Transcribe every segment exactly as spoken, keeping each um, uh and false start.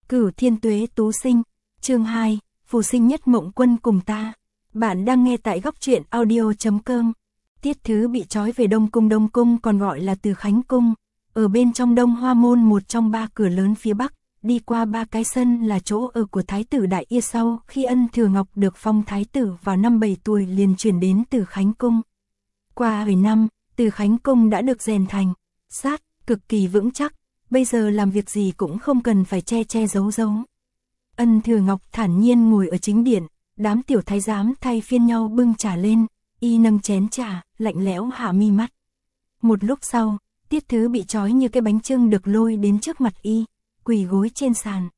Cửu Thiên Tuế Tú Sinh, chương hai, Phù sinh nhất mộng quân cùng ta. Bạn đang nghe tại góc truyện audio chấm com. Tiết Thứ bị trói về Đông Cung. Đông Cung còn gọi là Từ Khánh Cung, ở bên trong Đông Hoa Môn, một trong ba cửa lớn phía Bắc, đi qua ba cái sân là chỗ ở của Thái tử Đại Ia. Sau khi Ân Thừa Ngọc được phong Thái tử vào năm bảy tuổi liền chuyển đến Từ Khánh Cung. Qua mười năm, Từ Khánh Cung đã được rèn thành, sát, cực kỳ vững chắc, bây giờ làm việc gì cũng không cần phải che che giấu giấu. Ân Thừa Ngọc thản nhiên ngồi ở chính điện, đám tiểu thái giám thay phiên nhau bưng trà lên, y nâng chén trà, lạnh lẽo hạ mi mắt. Một lúc sau, Tiết Thứ bị trói như cái bánh chưng được lôi đến trước mặt y, quỳ gối trên sàn.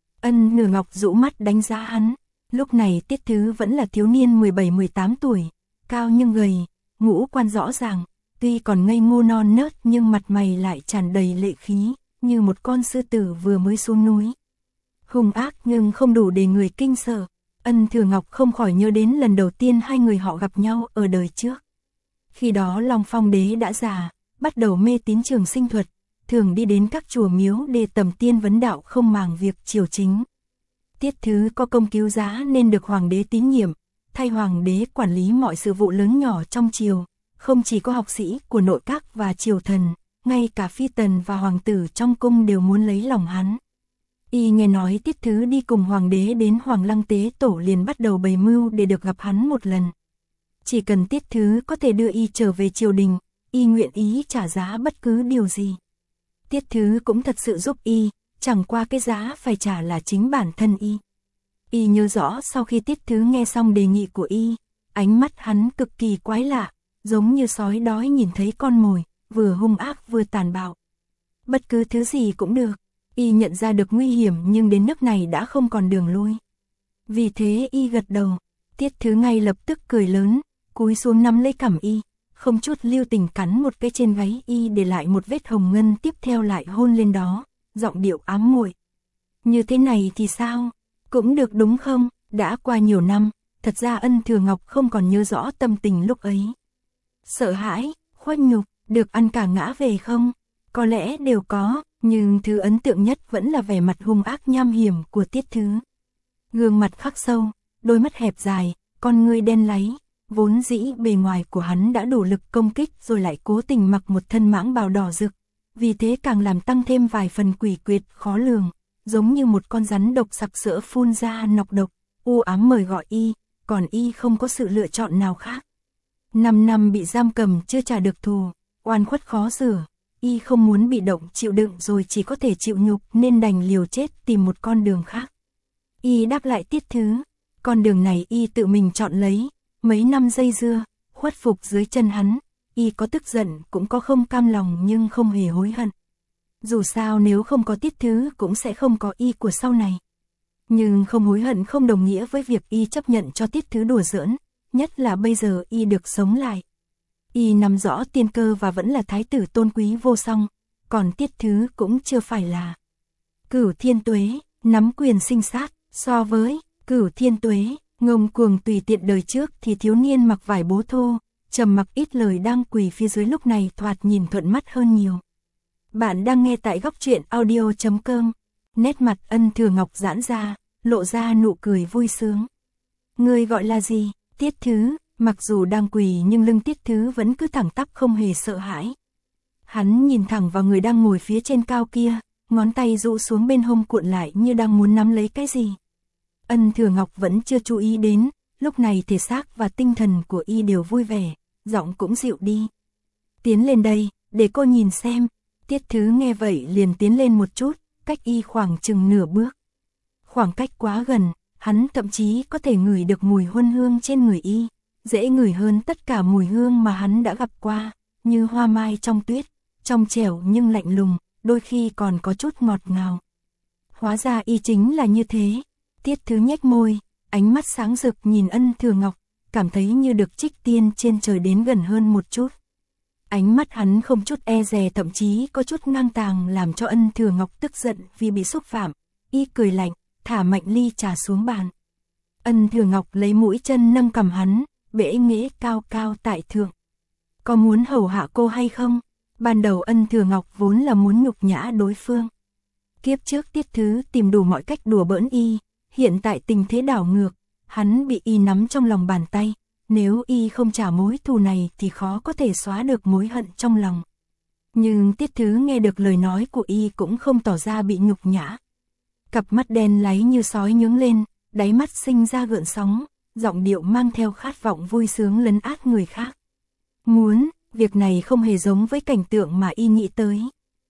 Ân Thừa Ngọc rũ mắt đánh giá hắn, lúc này Tiết Thứ vẫn là thiếu niên mười bảy mười tám tuổi, cao nhưng gầy, ngũ quan rõ ràng, tuy còn ngây ngô non nớt nhưng mặt mày lại tràn đầy lệ khí, như một con sư tử vừa mới xuống núi. Hung ác nhưng không đủ để người kinh sợ. Ân Thừa Ngọc không khỏi nhớ đến lần đầu tiên hai người họ gặp nhau ở đời trước. Khi đó Long Phong Đế đã già, bắt đầu mê tín trường sinh thuật, thường đi đến các chùa miếu để tầm tiên vấn đạo, không màng việc triều chính. Tiết Thứ có công cứu giá nên được hoàng đế tín nhiệm, thay hoàng đế quản lý mọi sự vụ lớn nhỏ trong triều. Không chỉ có học sĩ của nội các và triều thần, ngay cả phi tần và hoàng tử trong cung đều muốn lấy lòng hắn. Y nghe nói Tiết Thứ đi cùng hoàng đế đến Hoàng Lăng tế tổ liền bắt đầu bày mưu để được gặp hắn một lần. Chỉ cần Tiết Thứ có thể đưa y trở về triều đình, y nguyện ý trả giá bất cứ điều gì. Tiết Thứ cũng thật sự giúp y, chẳng qua cái giá phải trả là chính bản thân y. Y nhớ rõ sau khi Tiết Thứ nghe xong đề nghị của y, ánh mắt hắn cực kỳ quái lạ, giống như sói đói nhìn thấy con mồi, vừa hung ác vừa tàn bạo. Bất cứ thứ gì cũng được, y nhận ra được nguy hiểm nhưng đến nước này đã không còn đường lui. Vì thế y gật đầu, Tiết Thứ ngay lập tức cười lớn, cúi xuống nắm lấy cằm y, không chút lưu tình cắn một cái trên gáy y để lại một vết hồng ngân, tiếp theo lại hôn lên đó, giọng điệu ám muội. Như thế này thì sao? Cũng được đúng không? Đã qua nhiều năm, thật ra Ân Thừa Ngọc không còn nhớ rõ tâm tình lúc ấy. Sợ hãi, khuất nhục, được ăn cả ngã về không? Có lẽ đều có, nhưng thứ ấn tượng nhất vẫn là vẻ mặt hung ác nham hiểm của Tiết Thứ. Gương mặt khắc sâu, đôi mắt hẹp dài, con ngươi đen láy, vốn dĩ bề ngoài của hắn đã đủ lực công kích rồi lại cố tình mặc một thân mãng bào đỏ rực, vì thế càng làm tăng thêm vài phần quỷ quyệt khó lường, giống như một con rắn độc sặc sỡ phun ra nọc độc, u ám mời gọi y, còn y không có sự lựa chọn nào khác. Năm năm bị giam cầm chưa trả được thù, oan khuất khó rửa, y không muốn bị động chịu đựng rồi chỉ có thể chịu nhục nên đành liều chết tìm một con đường khác. Y đáp lại Tiết Thứ, con đường này y tự mình chọn lấy, mấy năm dây dưa, khuất phục dưới chân hắn, y có tức giận cũng có không cam lòng nhưng không hề hối hận. Dù sao nếu không có Tiết Thứ cũng sẽ không có y của sau này. Nhưng không hối hận không đồng nghĩa với việc y chấp nhận cho Tiết Thứ đùa giỡn, nhất là bây giờ y được sống lại. Y nắm rõ tiên cơ và vẫn là thái tử tôn quý vô song, còn Tiết Thứ cũng chưa phải là. Cửu Thiên Tuế, nắm quyền sinh sát, so với Cửu Thiên Tuế, ngông cuồng tùy tiện đời trước thì thiếu niên mặc vải bố thô, trầm mặc ít lời đang quỳ phía dưới lúc này thoạt nhìn thuận mắt hơn nhiều. Bạn đang nghe tại góc truyện audio chấm com, nét mặt Ân Thừa Ngọc giãn ra, lộ ra nụ cười vui sướng. Người gọi là gì? Tiết Thứ. Mặc dù đang quỳ nhưng lưng Tiết Thứ vẫn cứ thẳng tắp không hề sợ hãi. Hắn nhìn thẳng vào người đang ngồi phía trên cao kia, ngón tay rũ xuống bên hông cuộn lại như đang muốn nắm lấy cái gì. Ân Thừa Ngọc vẫn chưa chú ý đến, lúc này thể xác và tinh thần của y đều vui vẻ, giọng cũng dịu đi. Tiến lên đây, để cô nhìn xem. Tiết Thứ nghe vậy liền tiến lên một chút, cách y khoảng chừng nửa bước. Khoảng cách quá gần, hắn thậm chí có thể ngửi được mùi huân hương trên người y. Dễ ngửi hơn tất cả mùi hương mà hắn đã gặp qua, như hoa mai trong tuyết, trong trẻo nhưng lạnh lùng, đôi khi còn có chút ngọt ngào. Hóa ra y chính là như thế. Tiết Thứ nhếch môi, ánh mắt sáng rực nhìn Ân Thừa Ngọc, cảm thấy như được trích tiên trên trời đến gần hơn một chút. Ánh mắt hắn không chút e dè, thậm chí có chút ngang tàng, làm cho Ân Thừa Ngọc tức giận vì bị xúc phạm. Y cười lạnh, thả mạnh ly trà xuống bàn. Ân Thừa Ngọc lấy mũi chân nâng cằm hắn, bẽ nghễ cao cao tại thượng. Có muốn hầu hạ cô hay không? Ban đầu Ân Thừa Ngọc vốn là muốn nhục nhã đối phương. Kiếp trước Tiết Thứ tìm đủ mọi cách đùa bỡn y, hiện tại tình thế đảo ngược, hắn bị y nắm trong lòng bàn tay, nếu y không trả mối thù này thì khó có thể xóa được mối hận trong lòng. Nhưng Tiết Thứ nghe được lời nói của y cũng không tỏ ra bị nhục nhã. Cặp mắt đen láy như sói nhướng lên, đáy mắt sinh ra gợn sóng, giọng điệu mang theo khát vọng vui sướng lấn át người khác. Muốn, việc này không hề giống với cảnh tượng mà y nghĩ tới.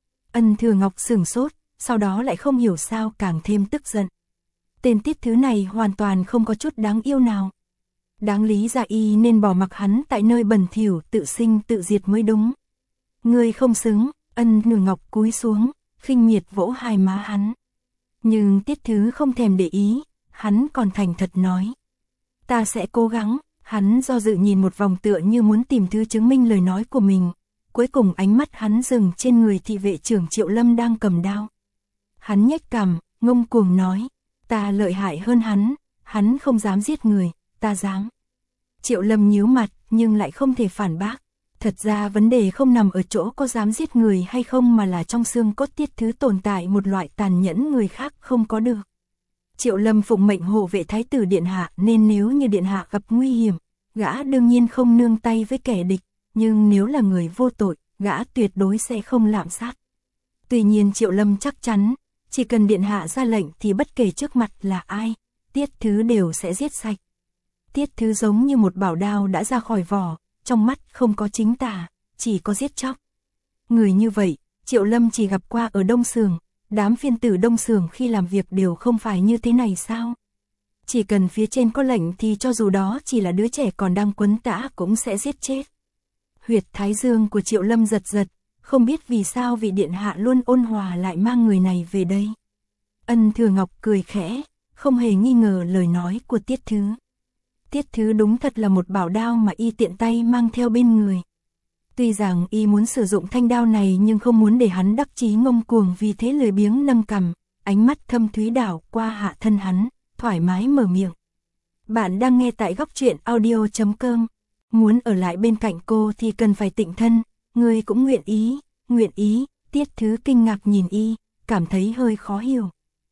Ân Thừa Ngọc sửng sốt, sau đó lại không hiểu sao càng thêm tức giận. Tên Tiết Thứ này hoàn toàn không có chút đáng yêu nào. Đáng lý ra y nên bỏ mặc hắn tại nơi bẩn thỉu tự sinh tự diệt mới đúng. Ngươi không xứng, Ân Thừa Ngọc cúi xuống, khinh miệt vỗ hai má hắn. Nhưng Tiết Thứ không thèm để ý, hắn còn thành thật nói. Ta sẽ cố gắng, hắn do dự nhìn một vòng tựa như muốn tìm thứ chứng minh lời nói của mình. Cuối cùng ánh mắt hắn dừng trên người thị vệ trưởng Triệu Lâm đang cầm đao. Hắn nhếch cằm, ngông cuồng nói, ta lợi hại hơn hắn, hắn không dám giết người, ta dám. Triệu Lâm nhíu mặt nhưng lại không thể phản bác. Thật ra vấn đề không nằm ở chỗ có dám giết người hay không mà là trong xương cốt Tiết Thứ tồn tại một loại tàn nhẫn người khác không có được. Triệu Lâm phụng mệnh hộ vệ thái tử điện hạ nên nếu như điện hạ gặp nguy hiểm, gã đương nhiên không nương tay với kẻ địch, nhưng nếu là người vô tội, gã tuyệt đối sẽ không lạm sát. Tuy nhiên Triệu Lâm chắc chắn, chỉ cần điện hạ ra lệnh thì bất kể trước mặt là ai, Tiết Thứ đều sẽ giết sạch. Tiết Thứ giống như một bảo đao đã ra khỏi vỏ, trong mắt không có chính tà, chỉ có giết chóc. Người như vậy, Triệu Lâm chỉ gặp qua ở Đông Sường, đám phiên tử Đông Sường khi làm việc đều không phải như thế này sao? Chỉ cần phía trên có lệnh thì cho dù đó chỉ là đứa trẻ còn đang quấn tã cũng sẽ giết chết. Huyệt thái dương của Triệu Lâm giật giật, không biết vì sao vị điện hạ luôn ôn hòa lại mang người này về đây. Ân Thừa Ngọc cười khẽ, không hề nghi ngờ lời nói của Tiết Thứ. Tiết Thứ đúng thật là một bảo đao mà y tiện tay mang theo bên người. Tuy rằng y muốn sử dụng thanh đao này nhưng không muốn để hắn đắc chí ngông cuồng, vì thế lười biếng nâng cằm, ánh mắt thâm thúy đảo qua hạ thân hắn, thoải mái mở miệng. Bạn đang nghe tại góc truyện audio chấm com. Muốn ở lại bên cạnh cô thì cần phải tịnh thân, ngươi cũng nguyện ý, nguyện ý. Tiết Thứ kinh ngạc nhìn y, cảm thấy hơi khó hiểu.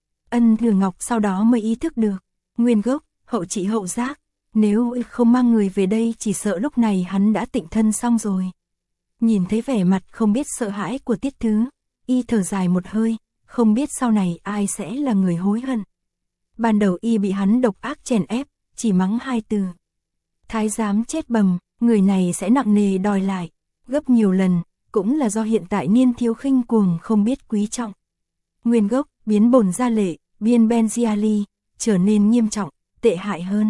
Ân Thừa Ngọc sau đó mới ý thức được, nguyên gốc, hậu trị hậu giác, nếu không mang người về đây chỉ sợ lúc này hắn đã tịnh thân xong rồi. Nhìn thấy vẻ mặt không biết sợ hãi của Tiết Thứ, y thở dài một hơi, không biết sau này ai sẽ là người hối hận. Ban đầu y bị hắn độc ác chèn ép, chỉ mắng hai từ. Thái giám chết bầm, người này sẽ nặng nề đòi lại, gấp nhiều lần, cũng là do hiện tại niên thiếu khinh cuồng không biết quý trọng. Nguyên gốc, biến bổn ra lệ, biên Benziali, trở nên nghiêm trọng, tệ hại hơn.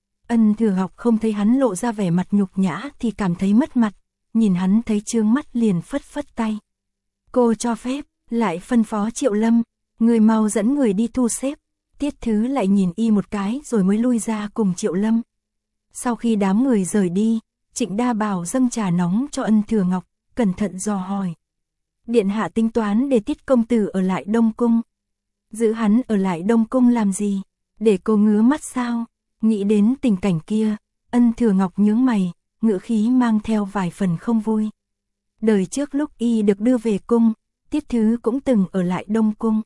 Ân Thừa Ngọc không thấy hắn lộ ra vẻ mặt nhục nhã thì cảm thấy mất mặt, nhìn hắn thấy trương mắt liền phất phất tay. Cô cho phép, lại phân phó Triệu Lâm, người mau dẫn người đi thu xếp. Tiết Thứ lại nhìn y một cái rồi mới lui ra cùng Triệu Lâm. Sau khi đám người rời đi, Trịnh Đa Bảo dâng trà nóng cho Ân Thừa Ngọc, cẩn thận dò hỏi. Điện hạ tính toán để Tiết công tử ở lại Đông Cung. Giữ hắn ở lại Đông Cung làm gì? Để cô ngứa mắt sao? Nghĩ đến tình cảnh kia, Ân Thừa Ngọc nhướng mày, ngữ khí mang theo vài phần không vui. Đời trước lúc y được đưa về cung, Tiết Thứ cũng từng ở lại Đông Cung.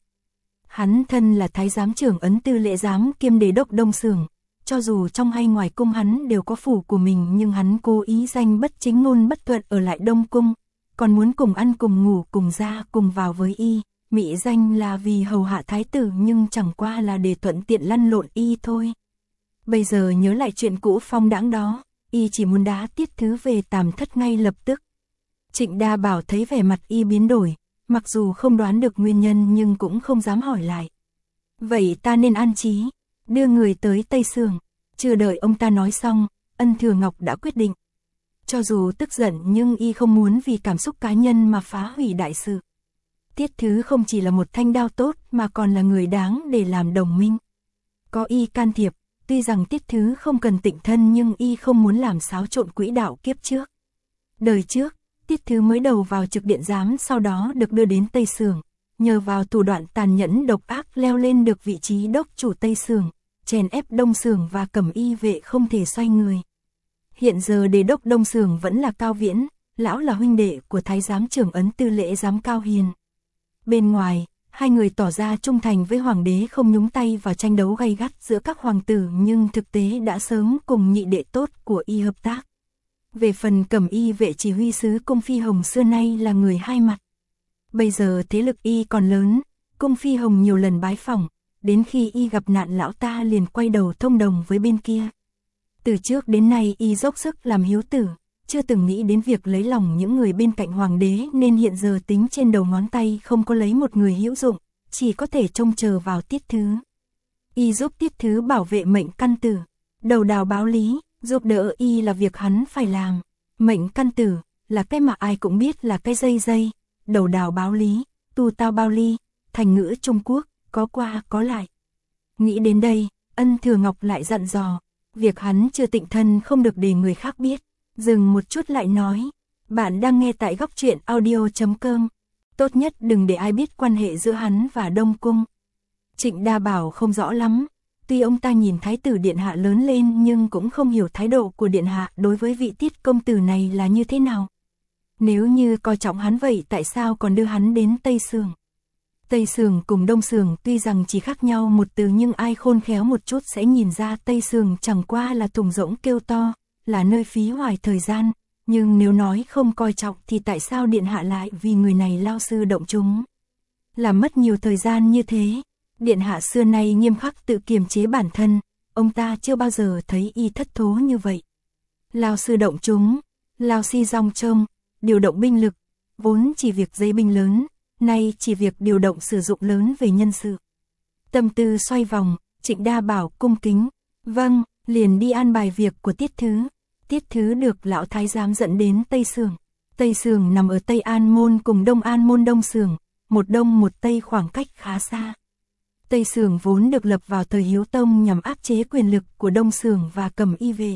Hắn thân là thái giám trưởng ấn tư lễ giám kiêm đế đốc Đông Sường, cho dù trong hay ngoài cung hắn đều có phủ của mình nhưng hắn cố ý danh bất chính ngôn bất thuận ở lại Đông Cung, còn muốn cùng ăn cùng ngủ cùng ra cùng vào với y, mỹ danh là vì hầu hạ thái tử nhưng chẳng qua là để thuận tiện lăn lộn y thôi. Bây giờ nhớ lại chuyện cũ phong đãng đó, y chỉ muốn đá Tiết Thứ về tàm thất ngay lập tức. Trịnh Đa Bảo thấy vẻ mặt y biến đổi, mặc dù không đoán được nguyên nhân nhưng cũng không dám hỏi lại. Vậy ta nên an trí, đưa người tới Tây Sường. Chưa đợi ông ta nói xong, Ân Thừa Ngọc đã quyết định. Cho dù tức giận nhưng y không muốn vì cảm xúc cá nhân mà phá hủy đại sự. Tiết Thứ không chỉ là một thanh đao tốt mà còn là người đáng để làm đồng minh. Có y can thiệp, tuy rằng Tiết Thứ không cần tịnh thân nhưng y không muốn làm xáo trộn quỹ đạo kiếp trước. Đời trước, Tiết Thứ mới đầu vào trực điện giám sau đó được đưa đến Tây Sường, nhờ vào thủ đoạn tàn nhẫn độc ác leo lên được vị trí đốc chủ Tây Sường, chèn ép Đông Sường và cầm y vệ không thể xoay người. Hiện giờ đế đốc Đông Sường vẫn là Cao Viễn, lão là huynh đệ của thái giám trưởng ấn tư lễ giám Cao Hiền. Bên ngoài, Hai người tỏ ra trung thành với hoàng đế, không nhúng tay vào tranh đấu gay gắt giữa các hoàng tử, nhưng thực tế đã sớm cùng nhị đệ tốt của y hợp tác. Về phần Cẩm Y vệ chỉ huy sứ Cung Phi Hồng xưa nay là người hai mặt. Bây giờ thế lực y còn lớn, Cung Phi Hồng nhiều lần bái phỏng, đến khi y gặp nạn lão ta liền quay đầu thông đồng với bên kia. Từ trước đến nay y dốc sức làm hiếu tử, chưa từng nghĩ đến việc lấy lòng những người bên cạnh hoàng đế, nên hiện giờ tính trên đầu ngón tay không có lấy một người hữu dụng, chỉ có thể trông chờ vào Tiết Thứ. Y giúp Tiết Thứ bảo vệ mệnh căn tử, đầu đào báo lý, giúp đỡ y là việc hắn phải làm. Mệnh căn tử là cái mà ai cũng biết là cái dây dây, đầu đào báo lý, tu tao bao ly, thành ngữ Trung Quốc, có qua có lại. Nghĩ đến đây, Ân Thừa Ngọc lại dặn dò, việc hắn chưa tịnh thân không được để người khác biết. Dừng một chút lại nói, bạn đang nghe tại góc truyện audio chấm com, tốt nhất đừng để ai biết quan hệ giữa hắn và Đông Cung. Trịnh Đa Bảo không rõ lắm, tuy ông ta nhìn Thái tử Điện Hạ lớn lên nhưng cũng không hiểu thái độ của Điện Hạ đối với vị Tiết công tử này là như thế nào. Nếu như coi trọng hắn vậy tại sao còn đưa hắn đến Tây Sường? Tây Sường cùng Đông Sường tuy rằng chỉ khác nhau một từ, nhưng ai khôn khéo một chút sẽ nhìn ra Tây Sường chẳng qua là thùng rỗng kêu to, là nơi phí hoài thời gian, nhưng nếu nói không coi trọng thì tại sao Điện Hạ lại vì người này lao sư động chúng? Làm mất nhiều thời gian như thế. Điện Hạ xưa nay nghiêm khắc tự kiềm chế bản thân, ông ta chưa bao giờ thấy y thất thố như vậy. Lao sư động chúng, lao si rong trông, điều động binh lực, vốn chỉ việc dây binh lớn, nay chỉ việc điều động sử dụng lớn về nhân sự. Tâm tư xoay vòng, Trịnh Đa Bảo cung kính, vâng, liền đi an bài việc của Tiết Thứ. Tiết Thứ được lão thái giám dẫn đến Tây Sường. Tây Sường nằm ở Tây An Môn cùng Đông An Môn. Đông Sường, một đông một tây khoảng cách khá xa. Tây Sường vốn được lập vào thời Hiếu Tông nhằm áp chế quyền lực của Đông Sường và Cẩm Y vệ.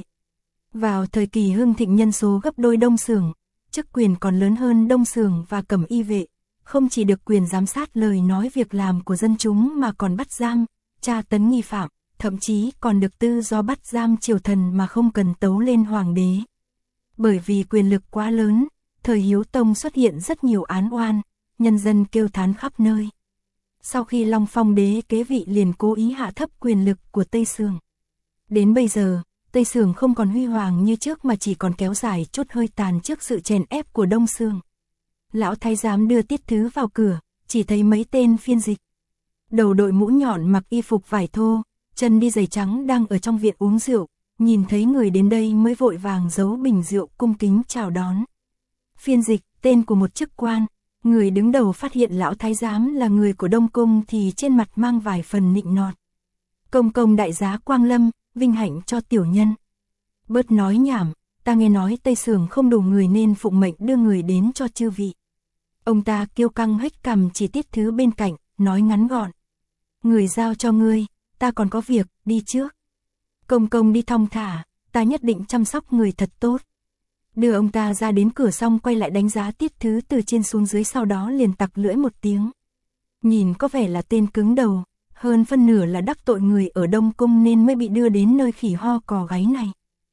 Vào thời kỳ hưng thịnh nhân số gấp đôi Đông Sường, chức quyền còn lớn hơn Đông Sường và Cẩm Y vệ, không chỉ được quyền giám sát lời nói việc làm của dân chúng mà còn bắt giam, tra tấn nghi phạm, thậm chí còn được tự do bắt giam triều thần mà không cần tấu lên hoàng đế. Bởi vì quyền lực quá lớn, thời Hiếu Tông xuất hiện rất nhiều án oan, nhân dân kêu thán khắp nơi. Sau khi Long Phong đế kế vị liền cố ý hạ thấp quyền lực của Tây Sường. Đến bây giờ, Tây Sường không còn huy hoàng như trước mà chỉ còn kéo dài chút hơi tàn trước sự chèn ép của Đông Sường. Lão thái giám đưa Tiết Thứ vào cửa, chỉ thấy mấy tên phiên dịch. Đầu đội mũ nhọn mặc y phục vải thô, chân đi giày trắng đang ở trong viện uống rượu, nhìn thấy người đến đây mới vội vàng giấu bình rượu cung kính chào đón. Phiên dịch, tên của một chức quan, người đứng đầu phát hiện lão thái giám là người của Đông Cung thì trên mặt mang vài phần nịnh nọt. Công công đại giá Quang Lâm, vinh hạnh cho tiểu nhân. Bớt nói nhảm, ta nghe nói Tây Sường không đủ người nên phụng mệnh đưa người đến cho chư vị. Ông ta kiêu căng hếch cằm chỉ Tiết Thứ bên cạnh, nói ngắn gọn. Người giao cho ngươi, ta còn có việc, đi trước. Công công đi thong thả, ta nhất định chăm sóc người thật tốt. Đưa ông ta ra đến cửa xong quay lại đánh giá Tiết Thứ từ trên xuống dưới, sau đó liền tặc lưỡi một tiếng. Nhìn có vẻ là tên cứng đầu, hơn phân nửa là đắc tội người ở Đông Cung nên mới bị đưa đến nơi khỉ ho cò gáy này.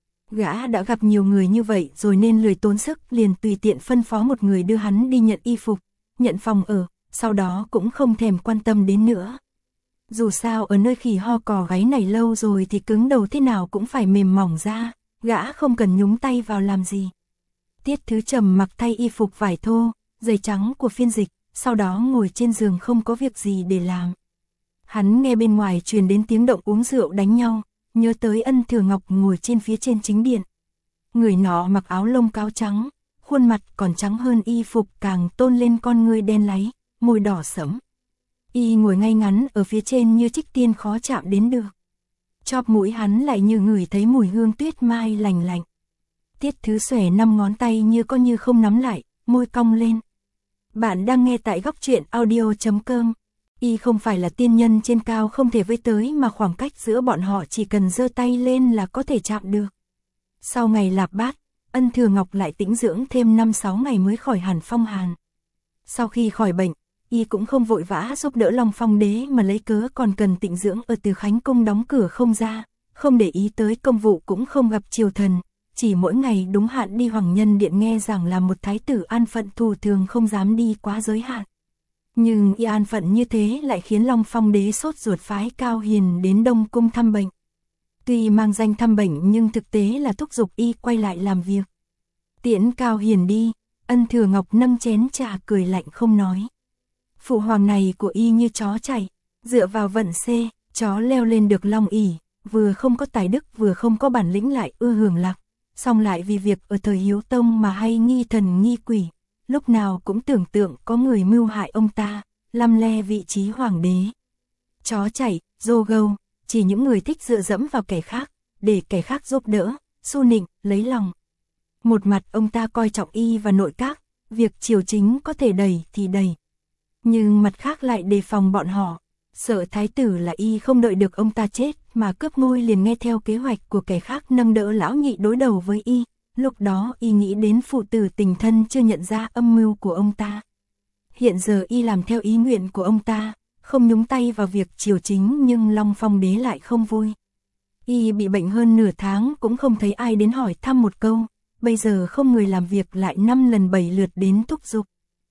Gã đã gặp nhiều người như vậy rồi nên lười tốn sức, liền tùy tiện phân phó một người đưa hắn đi nhận y phục, nhận phòng ở, sau đó cũng không thèm quan tâm đến nữa. Dù sao ở nơi khỉ ho cò gáy này lâu rồi thì cứng đầu thế nào cũng phải mềm mỏng ra, gã không cần nhúng tay vào làm gì. Tiết Thứ trầm mặc thay y phục vải thô, giày trắng của phiên dịch, sau đó ngồi trên giường không có việc gì để làm. Hắn nghe bên ngoài truyền đến tiếng động uống rượu đánh nhau, nhớ tới Ân Thừa Ngọc ngồi trên phía trên chính điện. Người nọ mặc áo lông cáo trắng, khuôn mặt còn trắng hơn y phục càng tôn lên con ngươi đen láy, môi đỏ sẫm. Y ngồi ngay ngắn ở phía trên như trích tiên khó chạm đến được. Chóp mũi hắn lại như ngửi thấy mùi hương tuyết mai lành lạnh. Tiết Thứ xòe năm ngón tay như có như không nắm lại, môi cong lên. Bạn đang nghe tại góc truyện audio chấm com. Y không phải là tiên nhân trên cao không thể với tới mà khoảng cách giữa bọn họ chỉ cần giơ tay lên là có thể chạm được. Sau ngày lạp bát, Ân Thừa Ngọc lại tĩnh dưỡng thêm năm sáu ngày mới khỏi hẳn phong hàn. Sau khi khỏi bệnh, Y cũng không vội vã giúp đỡ Long Phong đế mà lấy cớ còn cần tịnh dưỡng ở Từ Khánh Cung đóng cửa không ra, không để ý tới công vụ cũng không gặp triều thần, chỉ mỗi ngày đúng hạn đi Hoàng Nhân Điện nghe rằng là một thái tử an phận thủ thường không dám đi quá giới hạn. Nhưng y an phận như thế lại khiến Long Phong đế sốt ruột phái Cao Hiền đến Đông Cung thăm bệnh. Tuy mang danh thăm bệnh nhưng thực tế là thúc giục y quay lại làm việc. Tiễn Cao Hiền đi, Ân Thừa Ngọc nâng chén trà cười lạnh không nói. Phụ hoàng này của y như chó chạy, dựa vào vận xê, chó leo lên được long ỷ, vừa không có tài đức vừa không có bản lĩnh lại ưa hưởng lạc, song lại vì việc ở thời Hiếu Tông mà hay nghi thần nghi quỷ, lúc nào cũng tưởng tượng có người mưu hại ông ta, lăm le vị trí hoàng đế. Chó chạy, dô gâu, chỉ những người thích dựa dẫm vào kẻ khác, để kẻ khác giúp đỡ, su nịnh, lấy lòng. Một mặt ông ta coi trọng y và nội các, việc triều chính có thể đẩy thì đẩy. Nhưng mặt khác lại đề phòng bọn họ, sợ thái tử là y không đợi được ông ta chết mà cướp ngôi liền nghe theo kế hoạch của kẻ khác nâng đỡ lão nhị đối đầu với y. Lúc đó y nghĩ đến phụ tử tình thân chưa nhận ra âm mưu của ông ta. Hiện giờ y làm theo ý nguyện của ông ta, không nhúng tay vào việc triều chính nhưng Long Phong đế lại không vui. Y bị bệnh hơn nửa tháng cũng không thấy ai đến hỏi thăm một câu, bây giờ không người làm việc lại năm lần bảy lượt đến thúc giục.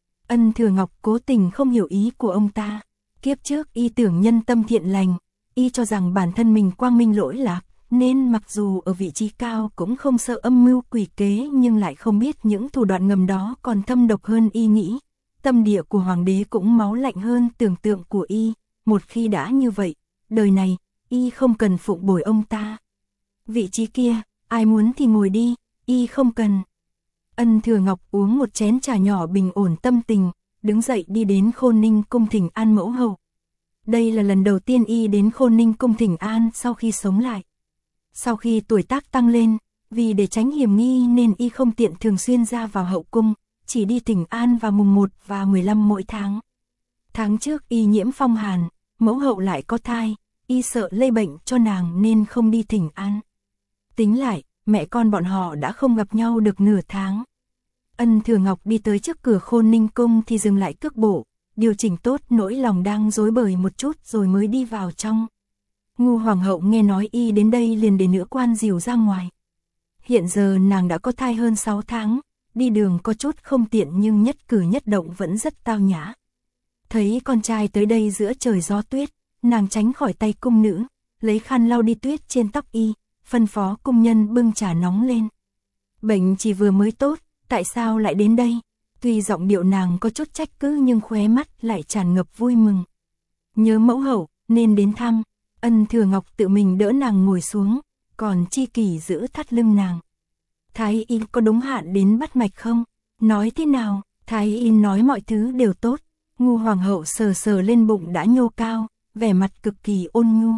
Ân Thừa Ngọc cố tình không hiểu ý của ông ta. Kiếp trước y tưởng nhân tâm thiện lành, y cho rằng bản thân mình quang minh lỗi lạc, nên mặc dù ở vị trí cao cũng không sợ âm mưu quỷ kế nhưng lại không biết những thủ đoạn ngầm đó còn thâm độc hơn y nghĩ. Tâm địa của hoàng đế cũng máu lạnh hơn tưởng tượng của y, một khi đã như vậy, đời này, y không cần phụng bồi ông ta. Vị trí kia, ai muốn thì ngồi đi, y không cần. Ân Thừa Ngọc uống một chén trà nhỏ bình ổn tâm tình, đứng dậy đi đến Khôn Ninh cung thỉnh an mẫu hậu. Đây là lần đầu tiên y đến Khôn Ninh cung thỉnh an sau khi sống lại. Sau khi tuổi tác tăng lên, vì để tránh hiểm nghi nên y không tiện thường xuyên ra vào hậu cung, chỉ đi thỉnh an vào mùng một và mười lăm mỗi tháng. Tháng trước y nhiễm phong hàn, mẫu hậu lại có thai, y sợ lây bệnh cho nàng nên không đi thỉnh an. Tính lại, mẹ con bọn họ đã không gặp nhau được nửa tháng. Ân Thừa Ngọc đi tới trước cửa Khôn Ninh cung thì dừng lại cước bộ, điều chỉnh tốt nỗi lòng đang rối bời một chút rồi mới đi vào trong. Ngu hoàng hậu nghe nói y đến đây liền để nữ quan dìu ra ngoài. Hiện giờ nàng đã có thai hơn sáu tháng, đi đường có chút không tiện nhưng nhất cử nhất động vẫn rất tao nhã. Thấy con trai tới đây giữa trời gió tuyết, nàng tránh khỏi tay cung nữ, lấy khăn lau đi tuyết trên tóc y, phân phó cung nhân bưng trà nóng lên. Bệnh chỉ vừa mới tốt, tại sao lại đến đây? Tuy giọng điệu nàng có chút trách cứ nhưng khóe mắt lại tràn ngập vui mừng. Nhớ mẫu hậu, nên đến thăm. Ân Thừa Ngọc tự mình đỡ nàng ngồi xuống, còn Chi Kỷ giữ thắt lưng nàng. Thái y có đúng hạn đến bắt mạch không? Nói thế nào? Thái y nói mọi thứ đều tốt. Ngu hoàng hậu sờ sờ lên bụng đã nhô cao, vẻ mặt cực kỳ ôn nhu.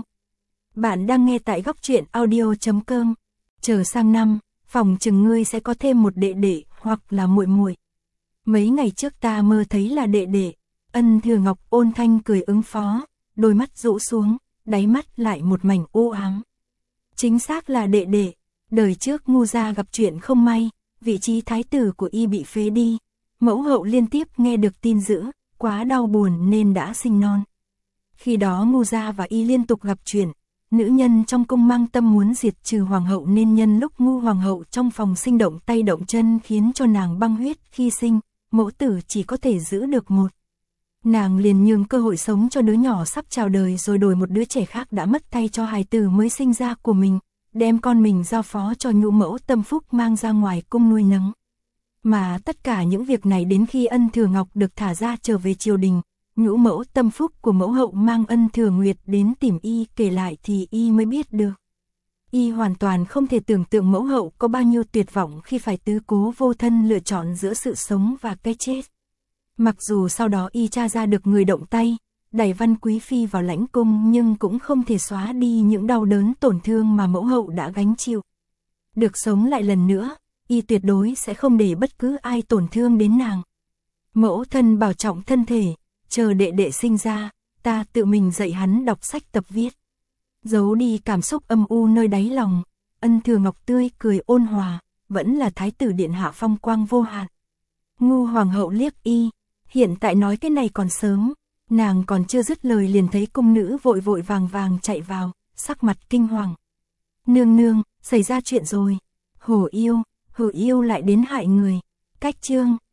Bạn đang nghe tại góc truyện audio chấm com. Chờ sang năm, phòng chừng ngươi sẽ có thêm một đệ đệ hoặc là muội muội. Mấy ngày trước ta mơ thấy là đệ đệ. Ân Thừa Ngọc ôn thanh cười ứng phó, đôi mắt rũ xuống, đáy mắt lại một mảnh u ám. Chính xác là đệ đệ. Đời trước Ngu gia gặp chuyện không may, vị trí thái tử của y bị phế đi. Mẫu hậu liên tiếp nghe được tin dữ, quá đau buồn nên đã sinh non. Khi đó Ngu gia và y liên tục gặp chuyện, nữ nhân trong cung mang tâm muốn diệt trừ hoàng hậu nên nhân lúc Ngu hoàng hậu trong phòng sinh động tay động chân khiến cho nàng băng huyết khi sinh, mẫu tử chỉ có thể giữ được một. Nàng liền nhường cơ hội sống cho đứa nhỏ sắp chào đời rồi đổi một đứa trẻ khác đã mất thay cho hài tử mới sinh ra của mình, đem con mình giao phó cho nhũ mẫu Tâm Phúc mang ra ngoài cung nuôi nấng. Mà tất cả những việc này đến khi Ân Thừa Ngọc được thả ra trở về triều đình, nhũ mẫu Tâm Phúc của mẫu hậu mang Ân Thừa Nguyệt đến tìm y kể lại thì y mới biết được. Y hoàn toàn không thể tưởng tượng mẫu hậu có bao nhiêu tuyệt vọng khi phải tứ cố vô thân lựa chọn giữa sự sống và cái chết. Mặc dù sau đó y tra ra được người động tay, đẩy Văn Quý Phi vào lãnh cung nhưng cũng không thể xóa đi những đau đớn tổn thương mà mẫu hậu đã gánh chịu. Được sống lại lần nữa, y tuyệt đối sẽ không để bất cứ ai tổn thương đến nàng. Mẫu thân bảo trọng thân thể, chờ đệ đệ sinh ra, ta tự mình dạy hắn đọc sách tập viết. Giấu đi cảm xúc âm u nơi đáy lòng, Ân Thừa Ngọc tươi cười ôn hòa, vẫn là thái tử điện hạ phong quang vô hạn. Ngu hoàng hậu liếc y, hiện tại nói cái này còn sớm, nàng còn chưa dứt lời liền thấy cung nữ vội vội vàng vàng chạy vào, sắc mặt kinh hoàng. Nương nương, xảy ra chuyện rồi, hổ yêu, hổ yêu lại đến hại người. Cách chương